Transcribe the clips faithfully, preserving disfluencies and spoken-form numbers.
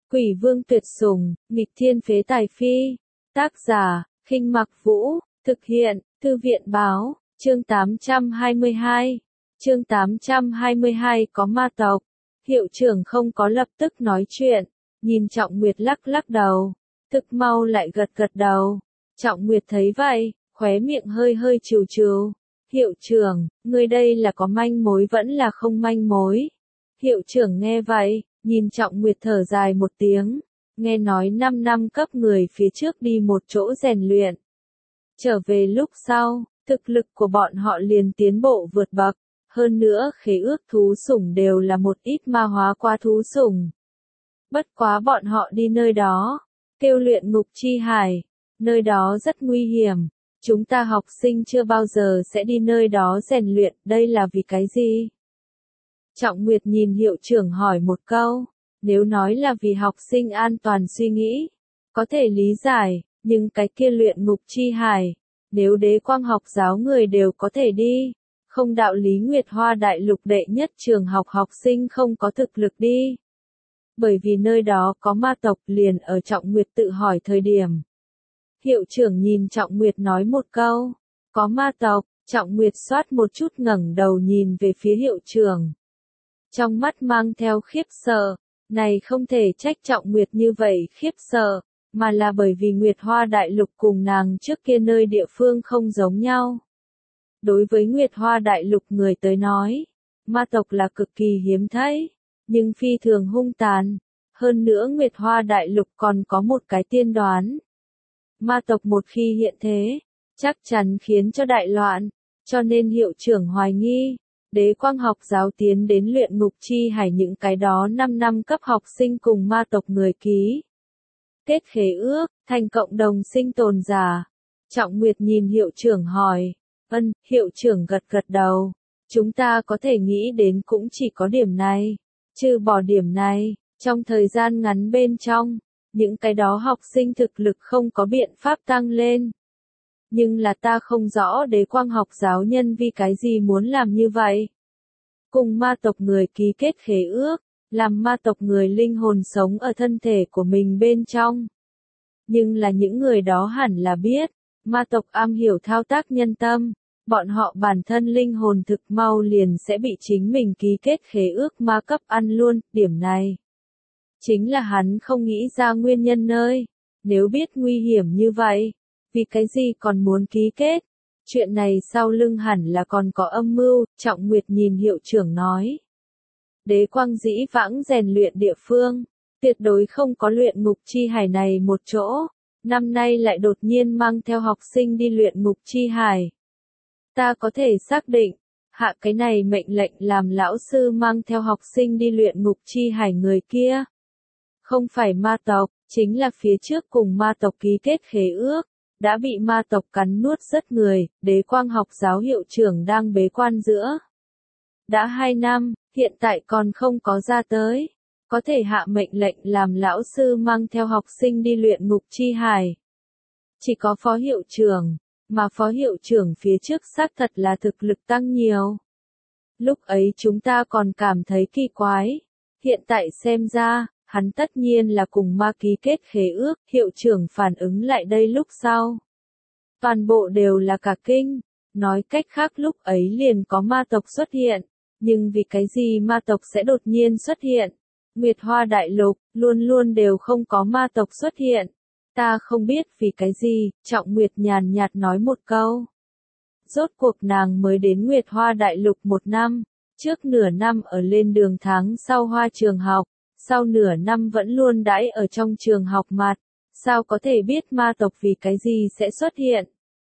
Quỷ vương tuyệt sủng, nghịch thiên phế tài phi. Tác giả, Khinh Mặc Vũ, thực hiện, Thư viện báo, chương tám trăm hai mươi hai. Chương tám trăm hai mươi hai có ma tộc. Hiệu trưởng không có lập tức nói chuyện, nhìn Trọng Nguyệt lắc lắc đầu, thực mau lại gật gật đầu. Trọng Nguyệt thấy vậy, khóe miệng hơi hơi trừ trừ. Hiệu trưởng, ngươi đây là có manh mối vẫn là không manh mối? Hiệu trưởng nghe vậy, nhìn Trọng Nguyệt thở dài một tiếng, nghe nói năm năm cấp người phía trước đi một chỗ rèn luyện. Trở về lúc sau, thực lực của bọn họ liền tiến bộ vượt bậc, hơn nữa khế ước thú sủng đều là một ít ma hóa qua thú sủng. Bất quá bọn họ đi nơi đó, kêu luyện ngục chi hải, nơi đó rất nguy hiểm, chúng ta học sinh chưa bao giờ sẽ đi nơi đó rèn luyện, đây là vì cái gì? Trọng Nguyệt nhìn hiệu trưởng hỏi một câu, nếu nói là vì học sinh an toàn suy nghĩ, có thể lý giải, nhưng cái kia luyện ngục chi hải, nếu đế quang học giáo người đều có thể đi, không đạo lý Nguyệt Hoa đại lục đệ nhất trường học học sinh không có thực lực đi. Bởi vì nơi đó có ma tộc liền ở Trọng Nguyệt tự hỏi thời điểm. Hiệu trưởng nhìn Trọng Nguyệt nói một câu, có ma tộc, Trọng Nguyệt xoát một chút ngẩng đầu nhìn về phía hiệu trưởng. Trong mắt mang theo khiếp sợ, này không thể trách Trọng Nguyệt như vậy khiếp sợ, mà là bởi vì Nguyệt Hoa đại lục cùng nàng trước kia nơi địa phương không giống nhau. Đối với Nguyệt Hoa đại lục người tới nói, ma tộc là cực kỳ hiếm thấy, nhưng phi thường hung tàn. Hơn nữa Nguyệt Hoa đại lục còn có một cái tiên đoán. Ma tộc một khi hiện thế, chắc chắn khiến cho đại loạn, cho nên hiệu trưởng hoài nghi, đế quang học giáo tiến đến luyện ngục chi hải những cái đó năm năm cấp học sinh cùng ma tộc người ký. Kết khế ước, thành cộng đồng sinh tồn giả. Trọng Nguyệt nhìn hiệu trưởng hỏi, ân, hiệu trưởng gật gật đầu, chúng ta có thể nghĩ đến cũng chỉ có điểm này, trừ bỏ điểm này, trong thời gian ngắn bên trong, những cái đó học sinh thực lực không có biện pháp tăng lên. Nhưng là ta không rõ đế quang học giáo nhân vì cái gì muốn làm như vậy. Cùng ma tộc người ký kết khế ước, làm ma tộc người linh hồn sống ở thân thể của mình bên trong. Nhưng là những người đó hẳn là biết, ma tộc am hiểu thao tác nhân tâm, bọn họ bản thân linh hồn thực mau liền sẽ bị chính mình ký kết khế ước ma cấp ăn luôn, điểm này. Chính là hắn không nghĩ ra nguyên nhân nơi, nếu biết nguy hiểm như vậy, vì cái gì còn muốn ký kết, chuyện này sau lưng hẳn là còn có âm mưu, Trọng Nguyệt nhìn hiệu trưởng nói. Đế quang dĩ vãng rèn luyện địa phương, tuyệt đối không có luyện ngục chi hải này một chỗ, năm nay lại đột nhiên mang theo học sinh đi luyện ngục chi hải. Ta có thể xác định, hạ cái này mệnh lệnh làm lão sư mang theo học sinh đi luyện ngục chi hải người kia. Không phải ma tộc, chính là phía trước cùng ma tộc ký kết khế ước, đã bị ma tộc cắn nuốt rất người, đế quang học giáo hiệu trưởng đang bế quan giữa. Đã hai năm, hiện tại còn không có ra tới, có thể hạ mệnh lệnh làm lão sư mang theo học sinh đi luyện ngục chi hải. Chỉ có phó hiệu trưởng, mà phó hiệu trưởng phía trước xác thật là thực lực tăng nhiều. Lúc ấy chúng ta còn cảm thấy kỳ quái, hiện tại xem ra, hắn tất nhiên là cùng ma ký kết khế ước, hiệu trưởng phản ứng lại đây lúc sau. Toàn bộ đều là cả kinh, nói cách khác lúc ấy liền có ma tộc xuất hiện, nhưng vì cái gì ma tộc sẽ đột nhiên xuất hiện? Nguyệt Hoa đại lục, luôn luôn đều không có ma tộc xuất hiện. Ta không biết vì cái gì, Trọng Nguyệt nhàn nhạt nói một câu. Rốt cuộc nàng mới đến Nguyệt Hoa đại lục một năm, trước nửa năm ở lên đường tháng sau hoa trường học. Sau nửa năm vẫn luôn đãi ở trong trường học mặt, sao có thể biết ma tộc vì cái gì sẽ xuất hiện?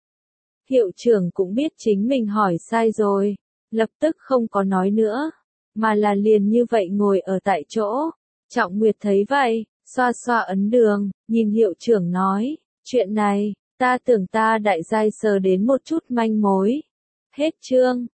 Hiệu trưởng cũng biết chính mình hỏi sai rồi, lập tức không có nói nữa, mà là liền như vậy ngồi ở tại chỗ. Trọng Nguyệt thấy vậy, xoa xoa ấn đường, nhìn hiệu trưởng nói, chuyện này, ta tưởng ta đại giai sờ đến một chút manh mối. Hết chương.